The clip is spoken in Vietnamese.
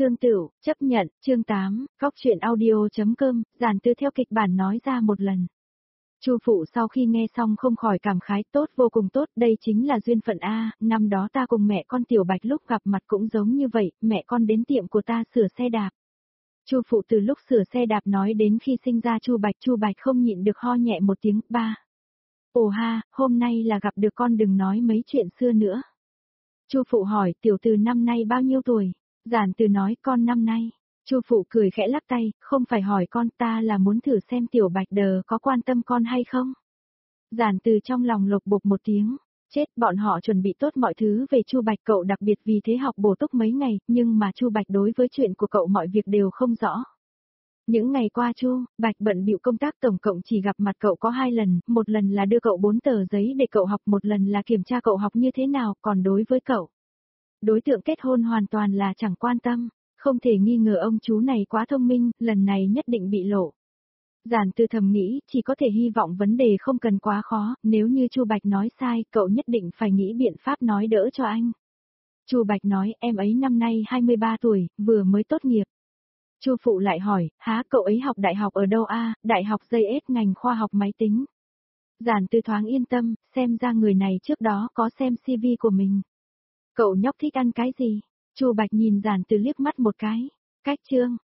Tương Tửu, chấp nhận, chương 8, góc truyện audio.com, Giản Từ theo kịch bản nói ra một lần. Chu phụ sau khi nghe xong không khỏi cảm khái, tốt, vô cùng tốt, đây chính là duyên phận a, năm đó ta cùng mẹ con Tiểu Bạch lúc gặp mặt cũng giống như vậy, mẹ con đến tiệm của ta sửa xe đạp. Chu phụ từ lúc sửa xe đạp nói đến khi sinh ra Chu Bạch không nhịn được ho nhẹ một tiếng, ba. Ồ ha, hôm nay là gặp được con, đừng nói mấy chuyện xưa nữa. Chu phụ hỏi, tiểu từ năm nay bao nhiêu tuổi? Giản Từ nói, con năm nay. Chu phụ cười khẽ lắc tay, không phải hỏi con, ta là muốn thử xem Tiểu Bạch đờ có quan tâm con hay không. Giản Từ trong lòng lục bục một tiếng, chết, bọn họ chuẩn bị tốt mọi thứ về Chu Bạch, cậu đặc biệt vì thế học bổ túc mấy ngày, nhưng mà Chu Bạch đối với chuyện của cậu mọi việc đều không rõ. Những ngày qua Chu Bạch bận bịu công tác, tổng cộng chỉ gặp mặt cậu có 2 lần, một lần là đưa cậu 4 tờ giấy để cậu học, một lần là kiểm tra cậu học như thế nào, còn đối với cậu, đối tượng kết hôn hoàn toàn là chẳng quan tâm, không thể nghi ngờ ông chú này quá thông minh, lần này nhất định bị lộ. Giản Từ thầm nghĩ, chỉ có thể hy vọng vấn đề không cần quá khó, nếu như Chu Bạch nói sai, cậu nhất định phải nghĩ biện pháp nói đỡ cho anh. Chu Bạch nói, em ấy năm nay 23 tuổi, vừa mới tốt nghiệp. Chu phụ lại hỏi, há cậu ấy học đại học ở đâu a? Đại học JS ngành khoa học máy tính. Giản Từ thoáng yên tâm, xem ra người này trước đó có xem CV của mình. Cậu nhóc thích ăn cái gì? Chu Bạch nhìn Giản Từ liếc mắt một cái. Cách chương,